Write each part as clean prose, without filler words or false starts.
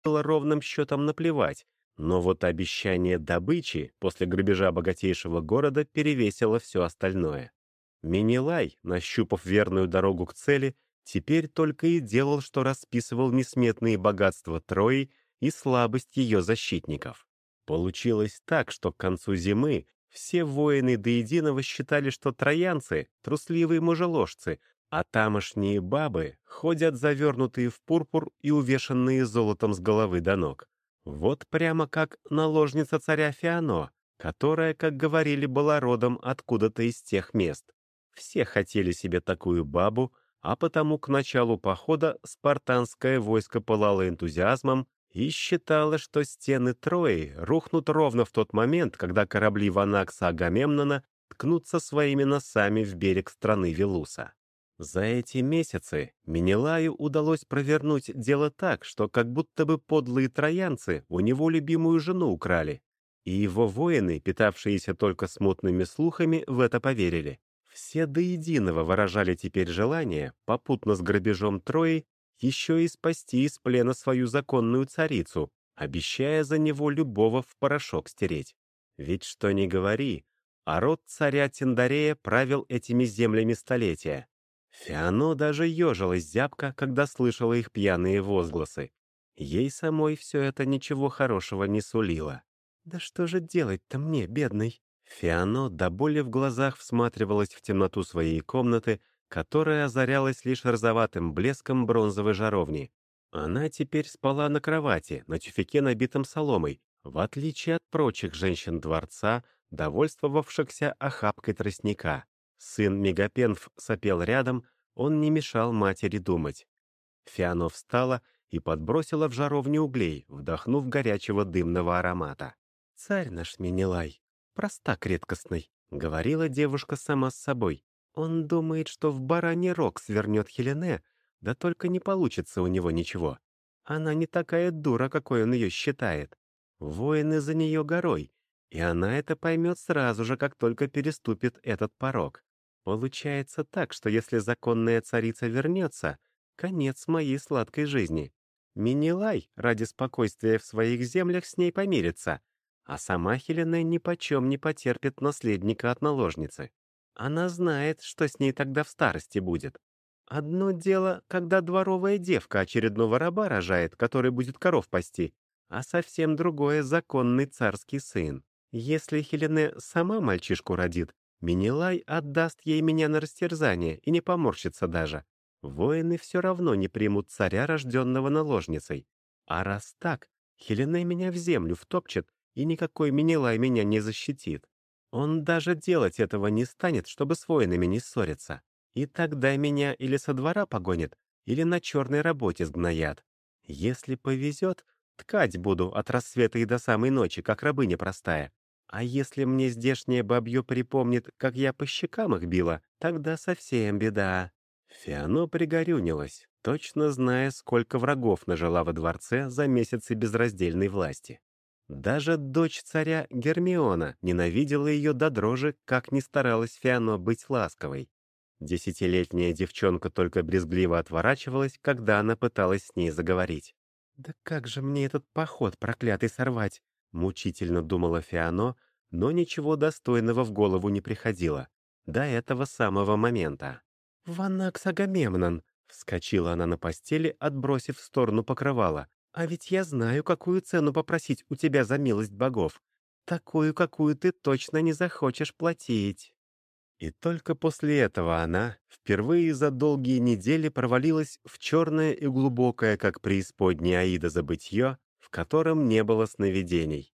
было ровным счетом наплевать, но вот обещание добычи после грабежа богатейшего города перевесило все остальное. Минилай, нащупав верную дорогу к цели, теперь только и делал, что расписывал несметные богатства Трои и слабость ее защитников. Получилось так, что к концу зимы все воины до единого считали, что троянцы — трусливые мужеложцы, а тамошние бабы ходят завернутые в пурпур и увешанные золотом с головы до ног. Вот прямо как наложница царя Феоно, которая, как говорили, была родом откуда-то из тех мест. Все хотели себе такую бабу, а потому к началу похода спартанское войско пылало энтузиазмом и считало, что стены Трои рухнут ровно в тот момент, когда корабли Ванакса Агамемнона ткнутся своими носами в берег страны Велуса. За эти месяцы Менелаю удалось провернуть дело так, что как будто бы подлые троянцы у него любимую жену украли, и его воины, питавшиеся только смутными слухами, в это поверили. Все до единого выражали теперь желание, попутно с грабежом Трои, еще и спасти из плена свою законную царицу, обещая за него любого в порошок стереть. Ведь что ни говори, а род царя Тиндарея правил этими землями столетия. Фиано даже ежилась зябко, когда слышала их пьяные возгласы. Ей самой все это ничего хорошего не сулило. «Да что же делать-то мне, бедной?» Фиано до боли в глазах всматривалась в темноту своей комнаты, которая озарялась лишь розоватым блеском бронзовой жаровни. Она теперь спала на кровати, на тюфяке, набитом соломой, в отличие от прочих женщин дворца, довольствовавшихся охапкой тростника. Сын Мегапенф сопел рядом, он не мешал матери думать. Фиано встала и подбросила в жаровню углей, вдохнув горячего дымного аромата. «Царь наш Менелай, простак редкостный», — говорила девушка сама с собой. «Он думает, что в бараний рог свернет Хелене, да только не получится у него ничего. Она не такая дура, какой он ее считает. Воины за нее горой, и она это поймет сразу же, как только переступит этот порог. Получается так, что если законная царица вернется, конец моей сладкой жизни. Минилай ради спокойствия в своих землях с ней помирится, а сама Хелена нипочем не потерпит наследника от наложницы. Она знает, что с ней тогда в старости будет. Одно дело, когда дворовая девка очередного раба рожает, который будет коров пасти, а совсем другое — законный царский сын. Если Хелене сама мальчишку родит, Минилай отдаст ей меня на растерзание и не поморщится даже. Воины все равно не примут царя, рожденного наложницей. А раз так, Хелене меня в землю втопчет, и никакой Минилай меня не защитит. Он даже делать этого не станет, чтобы с воинами не ссориться. И тогда меня или со двора погонят, или на черной работе сгноят. Если повезет, ткать буду от рассвета и до самой ночи, как рабыня простая. А если мне здешнее бабье припомнит, как я по щекам их била, тогда совсем беда». Фиано пригорюнилась, точно зная, сколько врагов нажила во дворце за месяцы безраздельной власти. Даже дочь царя Гермиона ненавидела ее до дрожи, как ни старалась Фиано быть ласковой. Десятилетняя девчонка только брезгливо отворачивалась, когда она пыталась с ней заговорить. «Да как же мне этот поход проклятый сорвать?» — мучительно думала Фиано, но ничего достойного в голову не приходило. До этого самого момента. «Ванакс Агамемнон!» — вскочила она на постели, отбросив в сторону покрывала. «А ведь я знаю, какую цену попросить у тебя за милость богов. Такую, какую ты точно не захочешь платить». И только после этого она впервые за долгие недели провалилась в черное и глубокое, как преисподняя Аида, забытье, в котором не было сновидений.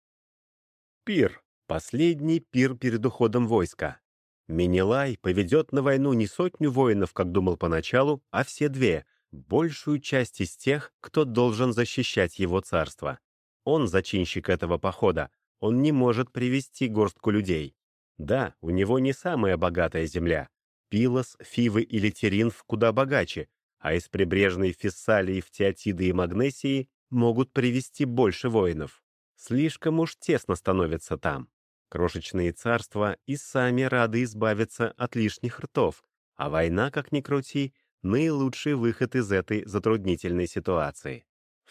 Пир. Последний пир перед уходом войска. Менелай поведет на войну не сотню воинов, как думал поначалу, а все две, большую часть из тех, кто должен защищать его царство. Он зачинщик этого похода, он не может привести горстку людей. Да, у него не самая богатая земля. Пилос, Фивы или Теринф куда богаче, а из прибрежной Фессалии в Теотиды и Магнесии могут привести больше воинов. Слишком уж тесно становится там. Крошечные царства и сами рады избавиться от лишних ртов, а война, как ни крути, наилучший выход из этой затруднительной ситуации.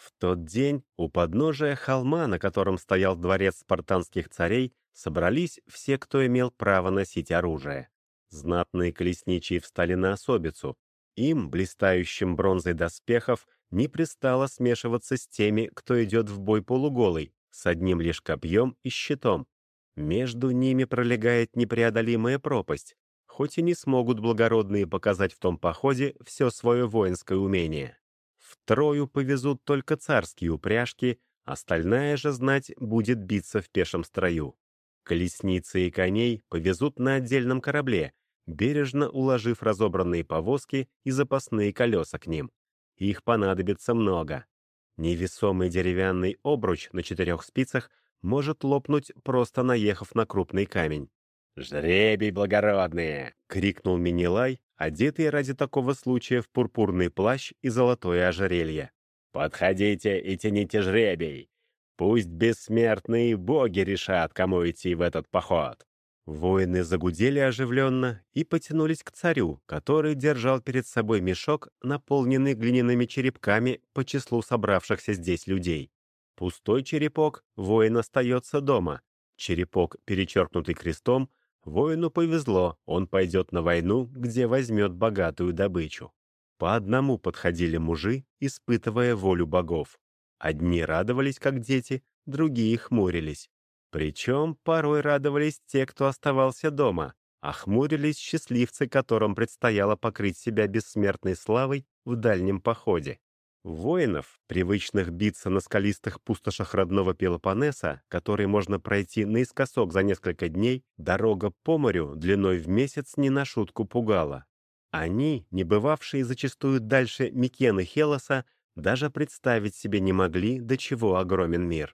В тот день у подножия холма, на котором стоял дворец спартанских царей, собрались все, кто имел право носить оружие. Знатные колесничие встали на особицу. Им, блистающим бронзой доспехов, не пристало смешиваться с теми, кто идет в бой полуголый, с одним лишь копьем и щитом. Между ними пролегает непреодолимая пропасть, хоть и не смогут благородные показать в том походе все свое воинское умение. В Трою повезут только царские упряжки, остальная же знать будет биться в пешем строю. Колесницы и коней повезут на отдельном корабле, бережно уложив разобранные повозки и запасные колеса к ним. Их понадобится много. Невесомый деревянный обруч на 4 спицах может лопнуть, просто наехав на крупный камень. «Жребий, благородные!» — крикнул Менелай, одетый ради такого случая в пурпурный плащ и золотое ожерелье. «Подходите и тяните жребий! Пусть бессмертные боги решат, кому идти в этот поход!» Воины загудели оживленно и потянулись к царю, который держал перед собой мешок, наполненный глиняными черепками по числу собравшихся здесь людей. Пустой черепок, воин остается дома. Черепок, перечеркнутый крестом, воину повезло, он пойдет на войну, где возьмет богатую добычу. По одному подходили мужи, испытывая волю богов. Одни радовались, как дети, другие хмурились. Причем порой радовались те, кто оставался дома, а хмурились счастливцы, которым предстояло покрыть себя бессмертной славой в дальнем походе. Воинов, привычных биться на скалистых пустошах родного Пелопоннеса, который можно пройти наискосок за несколько дней, дорога по морю длиной в месяц не на шутку пугала. Они, не бывавшие зачастую дальше Микены Хелоса, даже представить себе не могли, до чего огромен мир.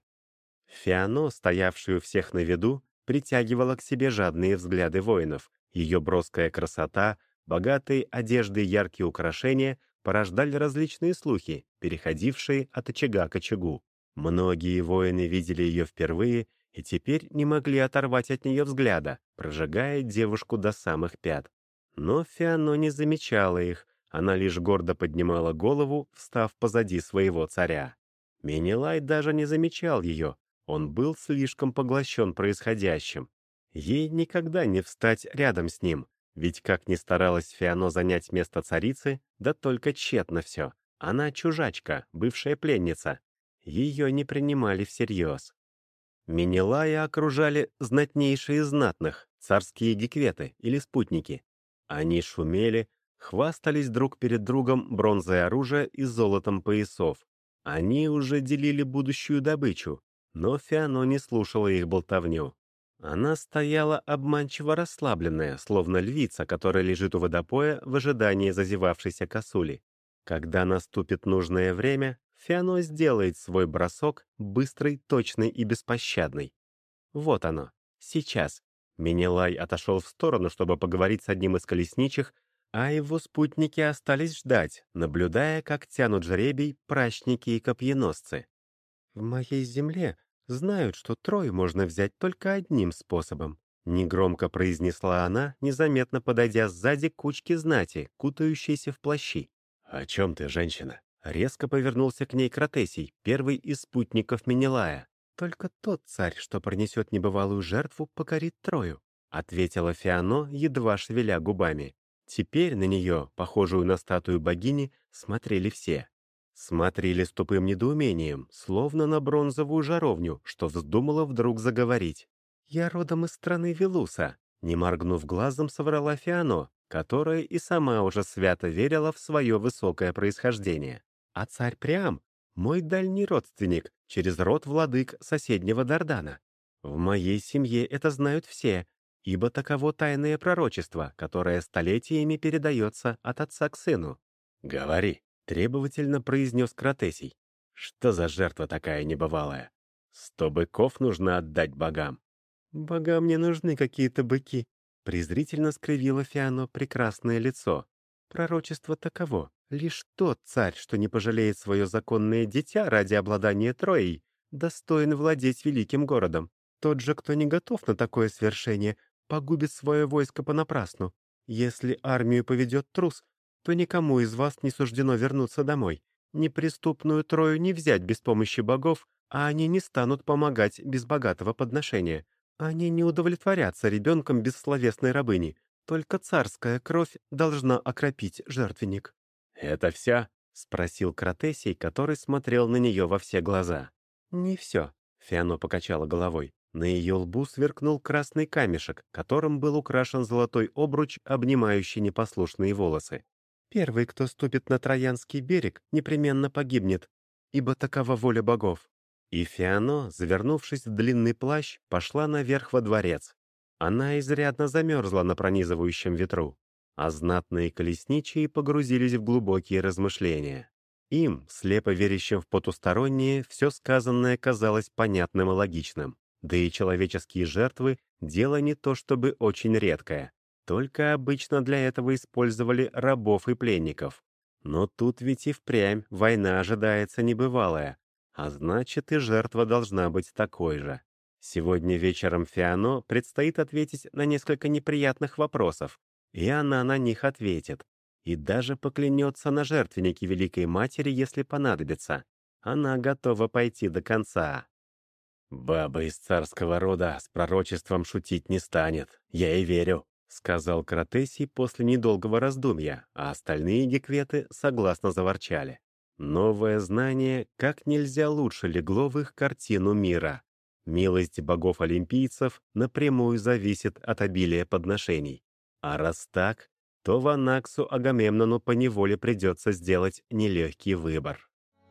Фиано, стоявшую всех на виду, притягивала к себе жадные взгляды воинов. Ее броская красота, богатые одежды и яркие украшения порождали различные слухи, переходившие от очага к очагу. Многие воины видели ее впервые и теперь не могли оторвать от нее взгляда, прожигая девушку до самых пят. Но Фиано не замечала их, она лишь гордо поднимала голову, встав позади своего царя. Менелай даже не замечал ее, он был слишком поглощен происходящим. Ей никогда не встать рядом с ним, ведь как ни старалась Фиано занять место царицы, да только тщетно все. Она чужачка, бывшая пленница. Ее не принимали всерьез. Менелая окружали знатнейшие из знатных, царские гекветы или спутники. Они шумели, хвастались друг перед другом бронзой оружия и золотом поясов. Они уже делили будущую добычу, но Фиано не слушала их болтовню. Она стояла обманчиво расслабленная, словно львица, которая лежит у водопоя в ожидании зазевавшейся косули. Когда наступит нужное время, Фиано сделает свой бросок, быстрый, точный и беспощадный. Вот оно, сейчас. Менелай отошел в сторону, чтобы поговорить с одним из колесничих, а его спутники остались ждать, наблюдая, как тянут жребий прачники и копьеносцы. «В моей земле знают, что Трою можно взять только одним способом», — негромко произнесла она, незаметно подойдя сзади к кучке знати, кутающейся в плащи. «О чем ты, женщина?» Резко повернулся к ней Кратесий, первый из спутников Менелая. «Только тот царь, что пронесет небывалую жертву, покорит Трою», — ответила Фиано, едва шевеля губами. Теперь на нее, похожую на статую богини, смотрели все. Смотрели с тупым недоумением, словно на бронзовую жаровню, что вздумала вдруг заговорить. «Я родом из страны Велуса», — не моргнув глазом, соврала Фиано, которая и сама уже свято верила в свое высокое происхождение. «А царь Приам — мой дальний родственник, через род владык соседнего Дардана. В моей семье это знают все, ибо таково тайное пророчество, которое столетиями передается от отца к сыну». «Говори», — требовательно произнес Кратесий. «Что за жертва такая небывалая? 100 быков нужно отдать богам». «Богам не нужны какие-то быки», — презрительно скривила Фиано прекрасное лицо. «Пророчество таково. Лишь тот царь, что не пожалеет свое законное дитя ради обладания Троей, достоин владеть великим городом. Тот же, кто не готов на такое свершение, погубит свое войско понапрасну. Если армию поведет трус, то никому из вас не суждено вернуться домой. Неприступную Трою не взять без помощи богов, а они не станут помогать без богатого подношения. Они не удовлетворятся ребенком бессловесной рабыни. Только царская кровь должна окропить жертвенник». «Это вся?» — спросил Кратесий, который смотрел на нее во все глаза. «Не все», — Фиано покачала головой. На ее лбу сверкнул красный камешек, которым был украшен золотой обруч, обнимающий непослушные волосы. «Первый, кто ступит на Троянский берег, непременно погибнет, ибо такова воля богов». И Фиано, завернувшись в длинный плащ, пошла наверх во дворец. Она изрядно замерзла на пронизывающем ветру, а знатные колесничие погрузились в глубокие размышления. Им, слепо верящим в потустороннее, все сказанное казалось понятным и логичным. Да и человеческие жертвы — дело не то чтобы очень редкое. Только обычно для этого использовали рабов и пленников. Но тут ведь и впрямь война ожидается небывалая, а значит и жертва должна быть такой же. Сегодня вечером Фиано предстоит ответить на несколько неприятных вопросов, и она на них ответит. И даже поклянется на жертвеннике Великой Матери, если понадобится. Она готова пойти до конца. «Баба из царского рода с пророчеством шутить не станет, я и верю», — сказал Кратесий после недолгого раздумья, а остальные гекветы согласно заворчали. Новое знание как нельзя лучше легло в их картину мира. Милость богов-олимпийцев напрямую зависит от обилия подношений. А раз так, то Ванаксу Агамемнону поневоле придется сделать нелегкий выбор.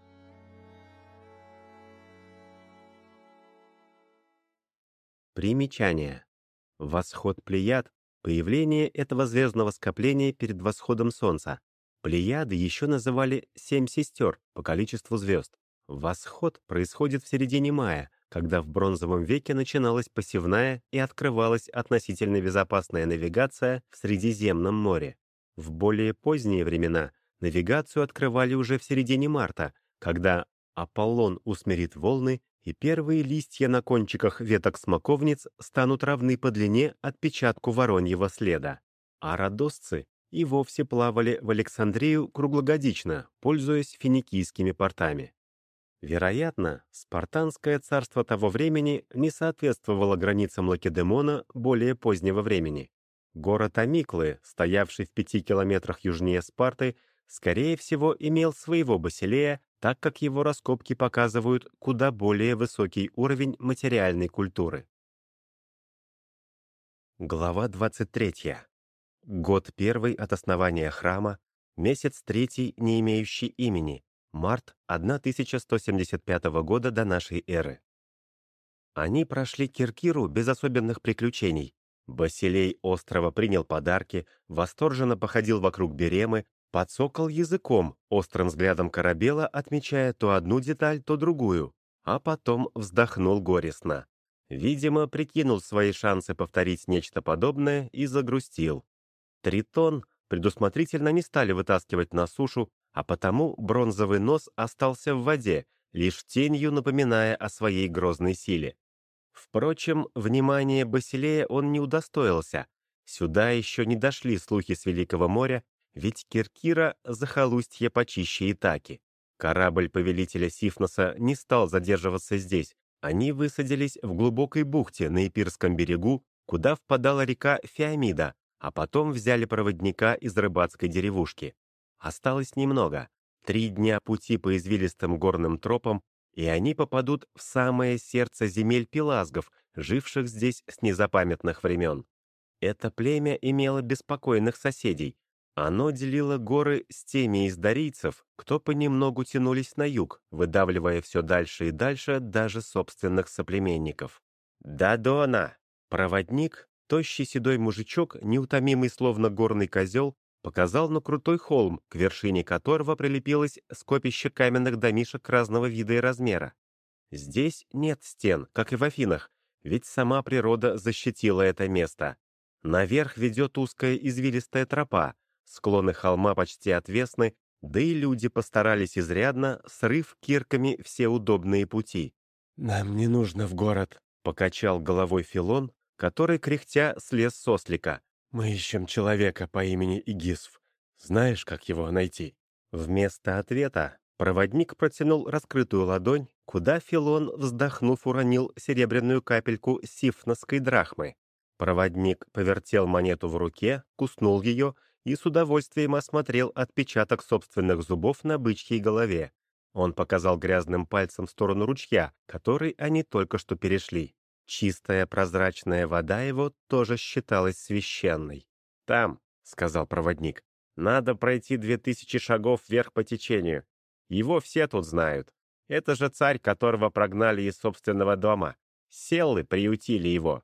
Примечание. Восход Плеяд — появление этого звездного скопления перед восходом Солнца. Плеяды еще называли «семь сестер» по количеству звезд. Восход происходит в середине мая, когда в бронзовом веке начиналась посевная и открывалась относительно безопасная навигация в Средиземном море. В более поздние времена навигацию открывали уже в середине марта, когда Аполлон усмирит волны, и первые листья на кончиках веток смоковниц станут равны по длине отпечатку вороньего следа. А родосцы и вовсе плавали в Александрию круглогодично, пользуясь финикийскими портами. Вероятно, спартанское царство того времени не соответствовало границам Лакедемона более позднего времени. Город Амиклы, стоявший в 5 километрах южнее Спарты, скорее всего, имел своего Басилея, так как его раскопки показывают куда более высокий уровень материальной культуры. Глава 23. Год первый от основания храма, месяц третий, не имеющий имени, март 1175 года до нашей эры. Они прошли Киркиру без особенных приключений. Басилей острова принял подарки, восторженно походил вокруг Беремы, подсокал языком, острым взглядом корабела, отмечая то одну деталь, то другую, а потом вздохнул горестно. Видимо, прикинул свои шансы повторить нечто подобное и загрустил. Тритон предусмотрительно не стали вытаскивать на сушу, а потому бронзовый нос остался в воде, лишь тенью напоминая о своей грозной силе. Впрочем, внимания Басилея он не удостоился. Сюда еще не дошли слухи с Великого моря, ведь Киркира — захолустье почище Итаки. Корабль повелителя Сифноса не стал задерживаться здесь. Они высадились в глубокой бухте на Епирском берегу, куда впадала река Феомида, а потом взяли проводника из рыбацкой деревушки. Осталось немного. 3 дня пути по извилистым горным тропам, и они попадут в самое сердце земель пелазгов, живших здесь с незапамятных времен. Это племя имело беспокойных соседей. Оно делило горы с теми из дарийцев, кто понемногу тянулись на юг, выдавливая все дальше и дальше даже собственных соплеменников. «Дадона!» Проводник, тощий седой мужичок, неутомимый словно горный козел, показал на крутой холм, к вершине которого прилепилось скопище каменных домишек разного вида и размера. Здесь нет стен, как и в Афинах, ведь сама природа защитила это место. Наверх ведет узкая извилистая тропа, склоны холма почти отвесны, да и люди постарались изрядно, срыв кирками все удобные пути. «Нам не нужно в город», — покачал головой Филон, который, кряхтя, слез с ослика. «Мы ищем человека по имени Игисф. Знаешь, как его найти?» Вместо ответа Проводник протянул раскрытую ладонь, куда Филон, вздохнув, уронил серебряную капельку сифносской драхмы. Проводник повертел монету в руке, куснул ее и с удовольствием осмотрел отпечаток собственных зубов на бычьей голове. Он показал грязным пальцем в сторону ручья, который они только что перешли. Чистая прозрачная вода его тоже считалась священной. «Там», — сказал проводник, — «надо пройти 2000 шагов вверх по течению. Его все тут знают. Это же царь, которого прогнали из собственного дома. Селлы приютили его».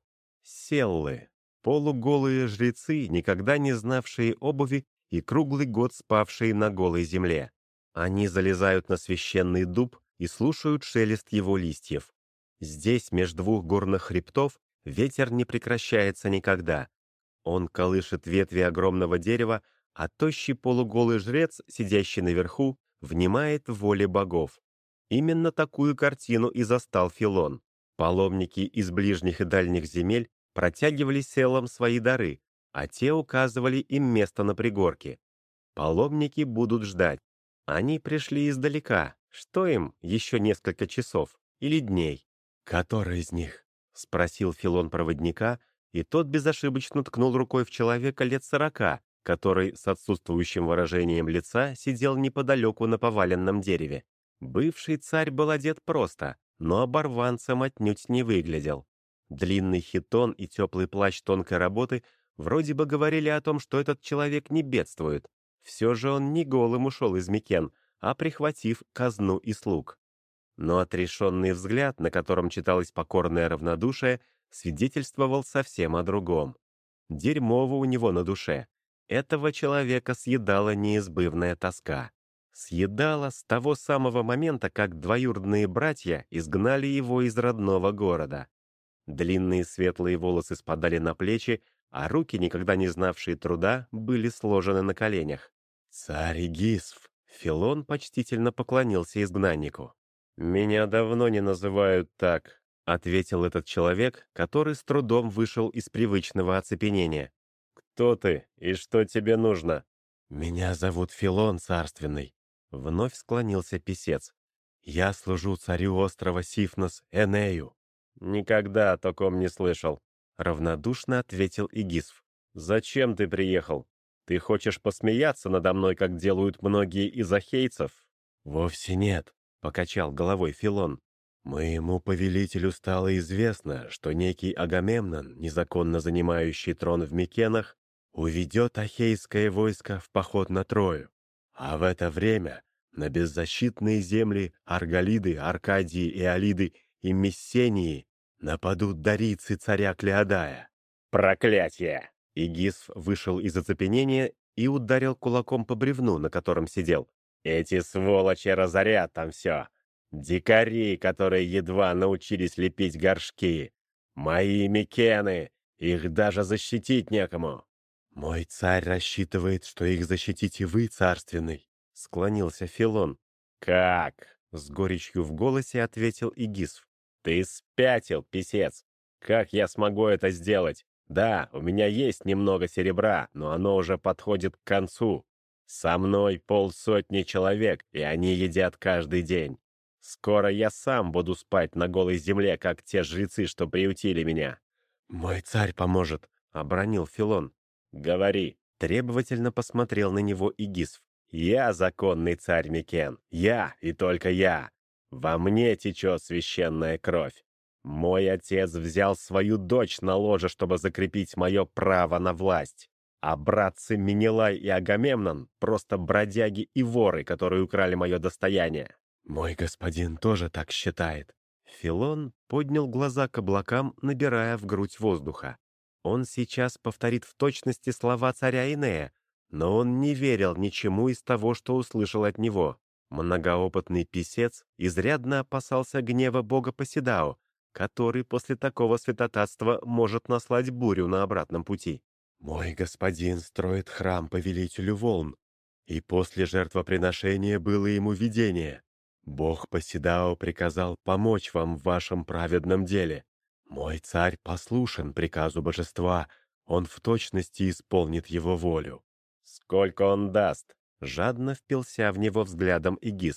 Селлы. Полуголые жрецы, никогда не знавшие обуви и круглый год спавшие на голой земле. Они залезают на священный дуб и слушают шелест его листьев. Здесь, меж двух горных хребтов, ветер не прекращается никогда. Он колышет ветви огромного дерева, а тощий полуголый жрец, сидящий наверху, внимает воле богов. Именно такую картину и застал Филон. Паломники из ближних и дальних земель протягивали селам свои дары, а те указывали им место на пригорке. Паломники будут ждать. Они пришли издалека. Что им еще несколько часов или дней? «Который из них?» — спросил Филон проводника, и тот безошибочно ткнул рукой в человека лет 40, который с отсутствующим выражением лица сидел неподалеку на поваленном дереве. Бывший царь был одет просто, но оборванцем отнюдь не выглядел. Длинный хитон и теплый плащ тонкой работы вроде бы говорили о том, что этот человек не бедствует. Все же он не голым ушел из Микен, а прихватив казну и слуг. Но отрешенный взгляд, на котором читалось покорное равнодушие, свидетельствовал совсем о другом. Дерьмово у него на душе. Этого человека съедала неизбывная тоска. Съедала с того самого момента, как двоюродные братья изгнали его из родного города. Длинные светлые волосы спадали на плечи, а руки, никогда не знавшие труда, были сложены на коленях. «Царь Гисф!» — Филон почтительно поклонился изгнаннику. «Меня давно не называют так», — ответил этот человек, который с трудом вышел из привычного оцепенения. «Кто ты и что тебе нужно?» «Меня зовут Филон Царственный», — вновь склонился писец. «Я служу царю острова Сифнос Энею». «Никогда о таком не слышал», — равнодушно ответил Игисф. «Зачем ты приехал? Ты хочешь посмеяться надо мной, как делают многие из ахейцев?» «Вовсе нет», — покачал головой Филон. «Моему повелителю стало известно, что некий Агамемнон, незаконно занимающий трон в Микенах, уведет ахейское войско в поход на Трою. А в это время на беззащитные земли Арголиды, Аркадии и Алиды и Мессении нападут дарийцы царя Клеодая». «Проклятье!» Игисф вышел из оцепенения и ударил кулаком по бревну, на котором сидел. «Эти сволочи разорят там все. Дикари, которые едва научились лепить горшки. Мои микены, их даже защитить некому». «Мой царь рассчитывает, что их защитите вы, царственный», — склонился Филон. «Как?» — с горечью в голосе ответил Игисф. «Ты спятил, писец! Как я смогу это сделать? Да, у меня есть немного серебра, но оно уже подходит к концу. Со мной 50 человек, и они едят каждый день. Скоро я сам буду спать на голой земле, как те жрецы, что приютили меня». «Мой царь поможет», — обронил Филон. «Говори», — требовательно посмотрел на него Игисф. «Я законный царь Микен, я и только я. Во мне течет священная кровь. Мой отец взял свою дочь на ложе, чтобы закрепить мое право на власть. А братцы Менелай и Агамемнон — просто бродяги и воры, которые украли мое достояние». «Мой господин тоже так считает». Филон поднял глаза к облакам, набирая в грудь воздуха. Он сейчас повторит в точности слова царя Инея, но он не верил ничему из того, что услышал от него. Многоопытный писец изрядно опасался гнева бога Посидао, который после такого святотатства может наслать бурю на обратном пути. «Мой господин строит храм повелителю волн, и после жертвоприношения было ему видение. Бог Посидао приказал помочь вам в вашем праведном деле. Мой царь послушен приказу божества, он в точности исполнит его волю». «Сколько он даст?» — жадно впился в него взглядом Игисф.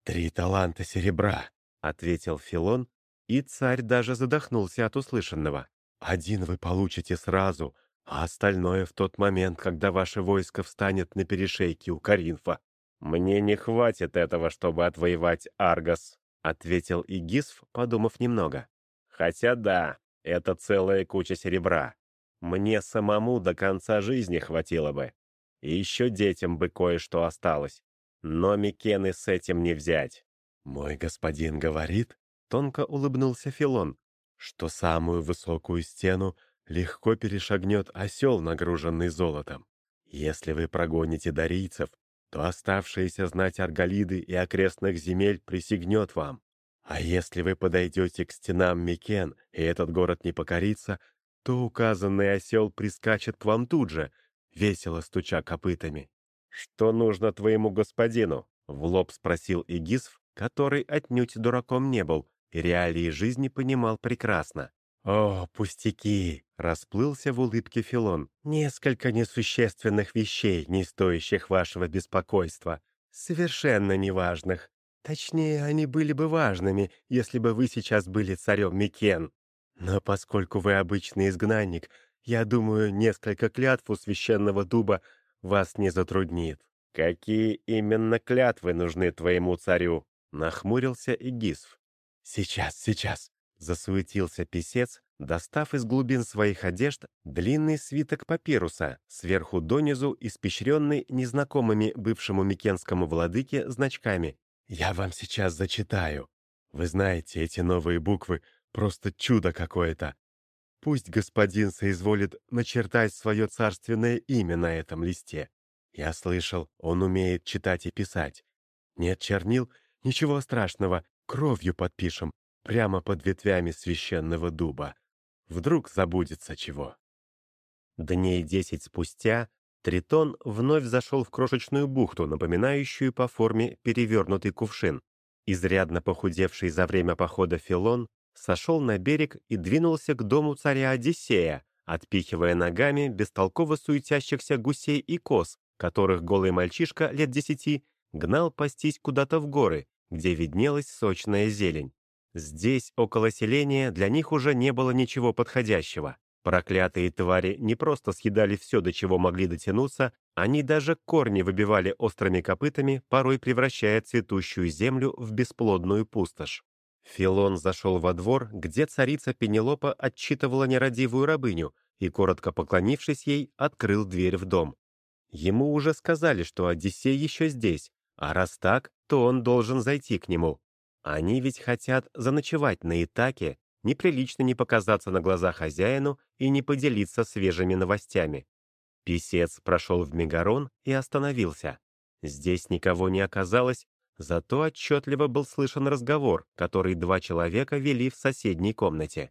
3 таланта серебра», — ответил Филон, и царь даже задохнулся от услышанного. «Один вы получите сразу, а остальное в тот момент, когда ваше войско встанет на перешейке у Коринфа». «Мне не хватит этого, чтобы отвоевать Аргос», — ответил Игисф, подумав немного. «Хотя да, это целая куча серебра. Мне самому до конца жизни хватило бы. И еще детям бы кое-что осталось. Но Микены с этим не взять». «Мой господин говорит», — тонко улыбнулся Филон, «что самую высокую стену легко перешагнет осел, нагруженный золотом. Если вы прогоните дарийцев, то оставшаяся знать Арголиды и окрестных земель присягнет вам. А если вы подойдете к стенам Микен, и этот город не покорится, то указанный осел прискачет к вам тут же, весело стуча копытами». «Что нужно твоему господину?» — в лоб спросил Игисф, который отнюдь дураком не был и реалии жизни понимал прекрасно. «О, пустяки!» — расплылся в улыбке Филон. «Несколько несущественных вещей, не стоящих вашего беспокойства. Совершенно неважных. Точнее, они были бы важными, если бы вы сейчас были царем Микен. Но поскольку вы обычный изгнанник, я думаю, несколько клятв у священного дуба вас не затруднит». «Какие именно клятвы нужны твоему царю?» — нахмурился Игисф. «Сейчас», — засуетился писец, достав из глубин своих одежд длинный свиток папируса, сверху донизу испещренный незнакомыми бывшему микенскому владыке значками. «Я вам сейчас зачитаю. Вы знаете, эти новые буквы — просто чудо какое-то. Пусть господин соизволит начертать свое царственное имя на этом листе. Я слышал, он умеет читать и писать. Нет чернил? Ничего страшного, кровью подпишем, прямо под ветвями священного дуба. Вдруг забудется чего». Дней 10 спустя Тритон вновь зашел в крошечную бухту, напоминающую по форме перевернутый кувшин. Изрядно похудевший за время похода Филон сошел на берег и двинулся к дому царя Одиссея, отпихивая ногами бестолково суетящихся гусей и коз, которых голый мальчишка лет 10 гнал пастись куда-то в горы, где виднелась сочная зелень. Здесь, около селения, для них уже не было ничего подходящего. Проклятые твари не просто съедали все, до чего могли дотянуться, они даже корни выбивали острыми копытами, порой превращая цветущую землю в бесплодную пустошь. Филон зашел во двор, где царица Пенелопа отчитывала нерадивую рабыню, и, коротко поклонившись ей, открыл дверь в дом. Ему уже сказали, что Одиссей еще здесь, а раз так, то он должен зайти к нему. Они ведь хотят заночевать на Итаке, неприлично не показаться на глаза хозяину и не поделиться свежими новостями. Писец прошел в Мегарон и остановился. Здесь никого не оказалось, зато отчетливо был слышен разговор, который 2 человека вели в соседней комнате.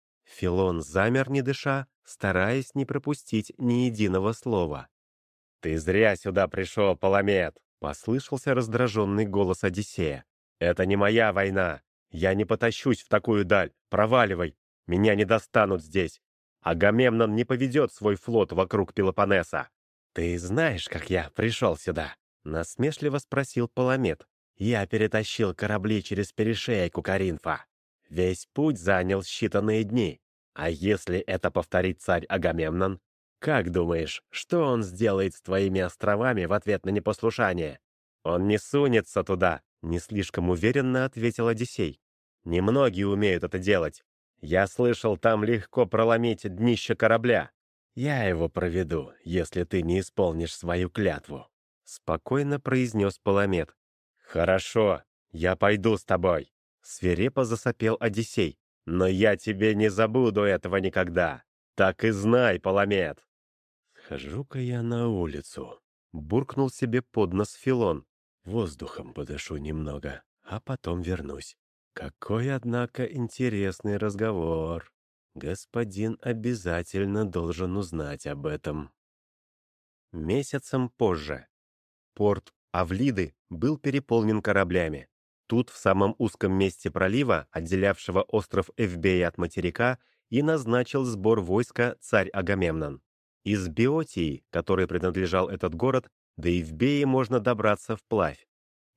Филон замер, не дыша, стараясь не пропустить ни единого слова. «Ты зря сюда пришел, Паламет!» — послышался раздраженный голос Одиссея. «Это не моя война! Я не потащусь в такую даль! Проваливай! Меня не достанут здесь! Агамемнон не поведет свой флот вокруг Пелопоннеса!» «Ты знаешь, как я пришел сюда?» — насмешливо спросил Паламет. «Я перетащил корабли через перешейку Коринфа. Весь путь занял считанные дни. А если это повторит царь Агамемнон? Как думаешь, что он сделает с твоими островами в ответ на непослушание?» «Он не сунется туда», — не слишком уверенно ответил Одиссей. «Немногие умеют это делать. Я слышал, там легко проломить днище корабля. Я его проведу, если ты не исполнишь свою клятву», — спокойно произнес Паламет. «Хорошо, я пойду с тобой», — свирепо засопел Одиссей. «Но я тебе не забуду этого никогда. Так и знай, Паламет». «Схожу-ка я на улицу», — буркнул себе под нос Филон. «Воздухом подышу немного, а потом вернусь. Какой, однако, интересный разговор. Господин обязательно должен узнать об этом». Месяцем позже. Порт Авлиды был переполнен кораблями. Тут, в самом узком месте пролива, отделявшего остров Эвбея от материка, и назначил сбор войска царь Агамемнон. Из Биотии, которой принадлежал этот город, до Эвбеи можно добраться вплавь.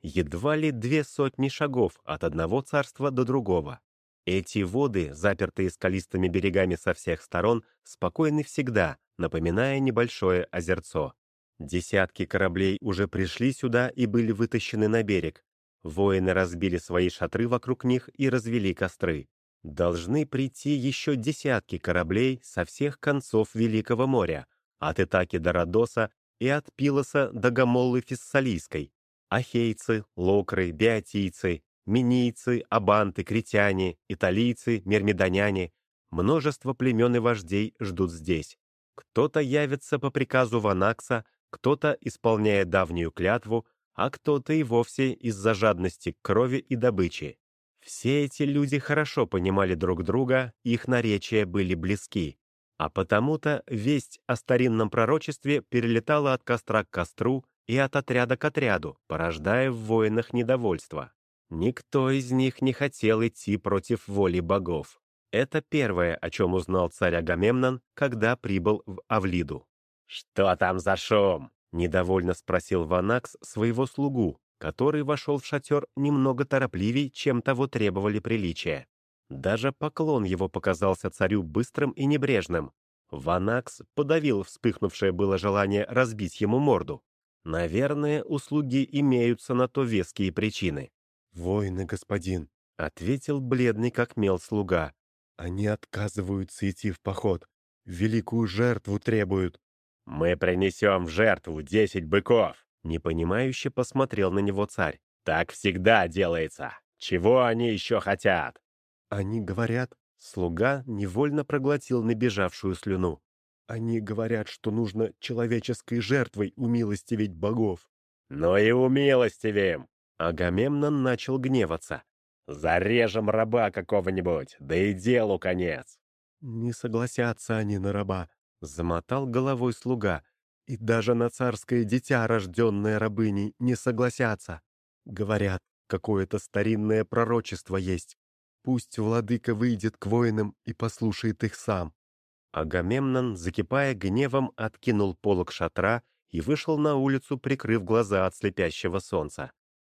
едва ли 200 шагов от одного царства до другого. Эти воды, запертые скалистыми берегами со всех сторон, спокойны всегда, напоминая небольшое озерцо. Десятки кораблей уже пришли сюда и были вытащены на берег. Воины разбили свои шатры вокруг них и развели костры. Должны прийти еще десятки кораблей со всех концов Великого моря, от Итаки до Родоса и от Пилоса до Гамоллы Фессалийской. Ахейцы, локры, беотийцы, минийцы, абанты, критяне, италийцы, мирмидоняне. Множество племен и вождей ждут здесь. Кто-то явится по приказу Ванакса, кто-то исполняя давнюю клятву, а кто-то и вовсе из-за жадности к крови и добычи. Все эти люди хорошо понимали друг друга, их наречия были близки. А потому-то весть о старинном пророчестве перелетала от костра к костру и от отряда к отряду, порождая в воинах недовольство. Никто из них не хотел идти против воли богов. Это первое, о чем узнал царь Агамемнон, когда прибыл в Авлиду. «Что там за шум?» — недовольно спросил Ванакс своего слугу, который вошел в шатер немного торопливей, чем того требовали приличия. Даже поклон его показался царю быстрым и небрежным. Ванакс подавил вспыхнувшее было желание разбить ему морду. Наверное, у слуги имеются на то веские причины. «Воины, господин», — ответил бледный как мел слуга. — «они отказываются идти в поход, великую жертву требуют». «Мы принесем в жертву 10 быков!» — непонимающе посмотрел на него царь. «Так всегда делается! Чего они еще хотят?» «Они говорят...» — слуга невольно проглотил набежавшую слюну. «Они говорят, что нужно человеческой жертвой умилостивить богов». «Ну и умилостивим!» Агамемнон начал гневаться. «Зарежем раба какого-нибудь, да и делу конец!» «Не согласятся они на раба», — замотал головой слуга. «и даже на царское дитя, рожденное рабыней, не согласятся. Говорят, какое-то старинное пророчество есть. Пусть владыка выйдет к воинам и послушает их сам». Агамемнон, закипая гневом, откинул полог шатра и вышел на улицу, прикрыв глаза от слепящего солнца.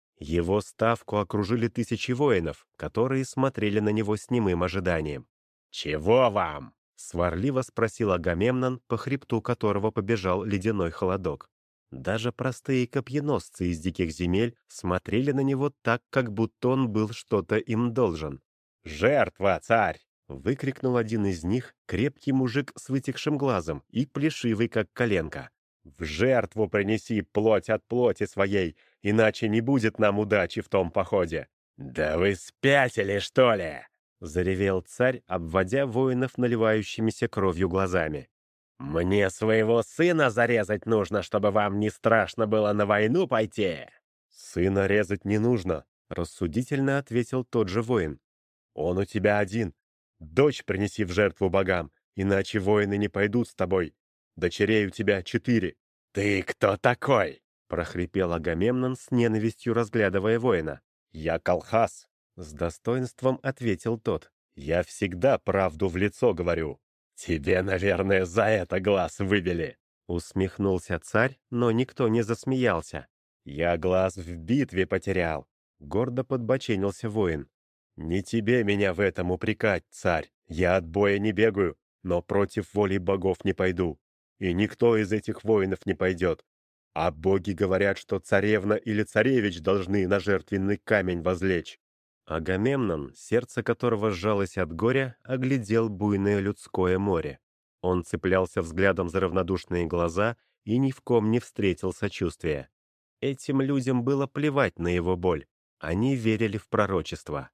Его ставку окружили тысячи воинов, которые смотрели на него с немым ожиданием. «Чего вам?» — сварливо спросил Агамемнон, по хребту которого побежал ледяной холодок. Даже простые копьеносцы из диких земель смотрели на него так, как будто он был что-то им должен. «Жертва, царь!» — выкрикнул один из них, крепкий мужик с вытекшим глазом и плешивый, как коленка. «В жертву принеси плоть от плоти своей, иначе не будет нам удачи в том походе». «Да вы спятили, что ли?» — заревел царь, обводя воинов наливающимися кровью глазами. «Мне своего сына зарезать нужно, чтобы вам не страшно было на войну пойти?» «Сына резать не нужно», — рассудительно ответил тот же воин. «Он у тебя один. Дочь принеси в жертву богам, иначе воины не пойдут с тобой. Дочерей у тебя 4. «Ты кто такой?» — прохрипел Агамемнон с ненавистью, разглядывая воина. «Я Колхас», — с достоинством ответил тот. «Я всегда правду в лицо говорю». «Тебе, наверное, за это глаз выбили», — усмехнулся царь, но никто не засмеялся. «Я глаз в битве потерял», — гордо подбоченился воин. «Не тебе меня в этом упрекать, царь. Я от боя не бегаю, но против воли богов не пойду. И никто из этих воинов не пойдет. А боги говорят, что царевна или царевич должны на жертвенный камень возлечь». Агамемнон, сердце которого сжалось от горя, оглядел буйное людское море. Он цеплялся взглядом за равнодушные глаза и ни в ком не встретил сочувствия. Этим людям было плевать на его боль. Они верили в пророчество.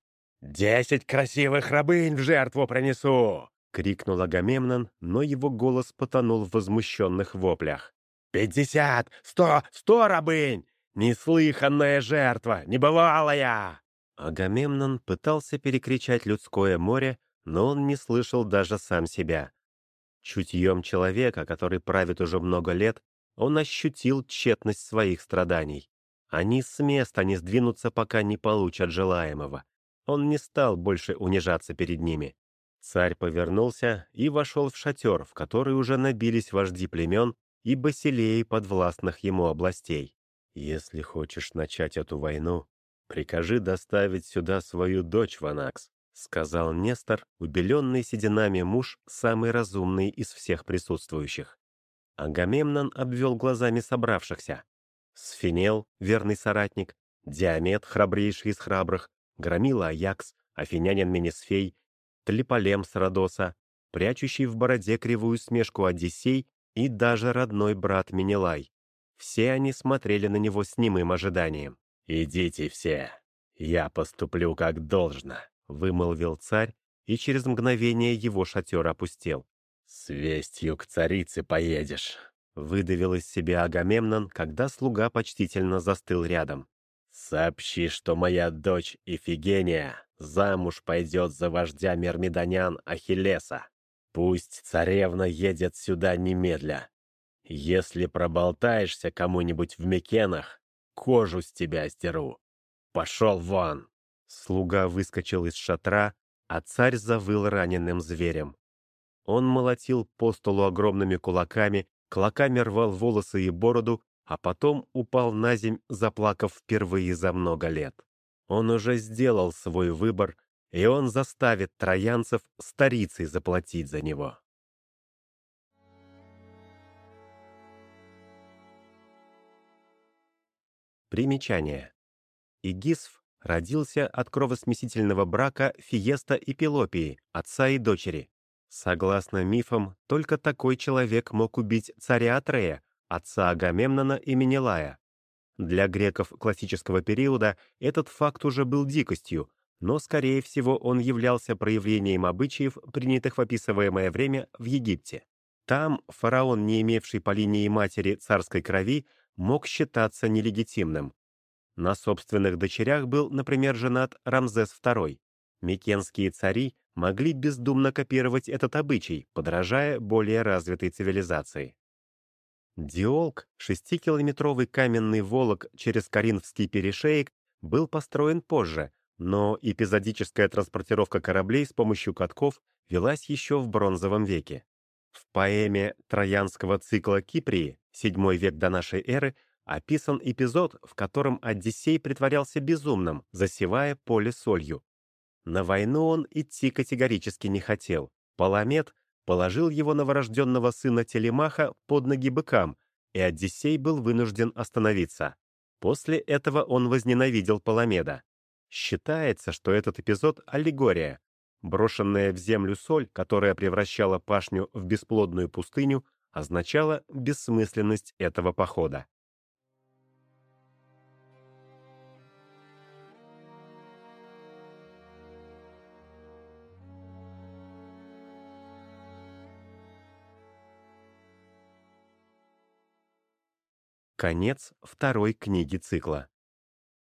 «10 красивых рабынь в жертву принесу!» — крикнул Агамемнон, но его голос потонул в возмущенных воплях. 50! 100 рабынь! Неслыханная жертва! Небывалая!» Агамемнон пытался перекричать людское море, но он не слышал даже сам себя. Чутьем человека, который правит уже много лет, он ощутил тщетность своих страданий. Они с места не сдвинутся, пока не получат желаемого. Он не стал больше унижаться перед ними. Царь повернулся и вошел в шатер, в который уже набились вожди племен и басилеи подвластных ему областей. «Если хочешь начать эту войну, прикажи доставить сюда свою дочь, Ванакс», сказал Нестор, убеленный сединами муж, самый разумный из всех присутствующих. Агамемнон обвел глазами собравшихся. Сфинел, верный соратник, Диамет, храбрейший из храбрых, Громила Аякс, афинянин Менесфей, Тлеполем с Родоса, прячущий в бороде кривую смешку Одиссей и даже родной брат Менелай. Все они смотрели на него с немым ожиданием. «Идите все, я поступлю как должно», — вымолвил царь, и через мгновение его шатер опустел. «С вестью к царице поедешь», — выдавил из себя Агамемнон, когда слуга почтительно застыл рядом. «Сообщи, что моя дочь Ифигения замуж пойдет за вождя мирмидонян Ахиллеса. Пусть царевна едет сюда немедля. Если проболтаешься кому-нибудь в Микенах, кожу с тебя сдеру. Пошел вон!» Слуга выскочил из шатра, а царь завыл раненым зверем. Он молотил по столу огромными кулаками, клоками рвал волосы и бороду, а потом упал наземь, заплакав впервые за много лет. Он уже сделал свой выбор, и он заставит троянцев старицей заплатить за него. Примечание. Игисф родился от кровосмесительного брака Фиеста и Пелопии, отца и дочери. Согласно мифам, только такой человек мог убить царя Атрея, отца Агамемнона и Менелая. Для греков классического периода этот факт уже был дикостью, но, скорее всего, он являлся проявлением обычаев, принятых в описываемое время в Египте. Там фараон, не имевший по линии матери царской крови, мог считаться нелегитимным. На собственных дочерях был, например, женат Рамзес II. Микенские цари могли бездумно копировать этот обычай, подражая более развитой цивилизации. Диолк, 6-километровый каменный волок через Коринфский перешеек, был построен позже, но эпизодическая транспортировка кораблей с помощью катков велась еще в бронзовом веке. В поэме троянского цикла «Киприи» VII век до нашей эры описан эпизод, в котором Одиссей притворялся безумным, засевая поле солью. На войну он идти категорически не хотел. Паламет положил его новорожденного сына Телемаха под ноги быкам, и Одиссей был вынужден остановиться. После этого он возненавидел Паламеда. Считается, что этот эпизод — аллегория. Брошенная в землю соль, которая превращала пашню в бесплодную пустыню, означала бессмысленность этого похода. Конец второй книги цикла.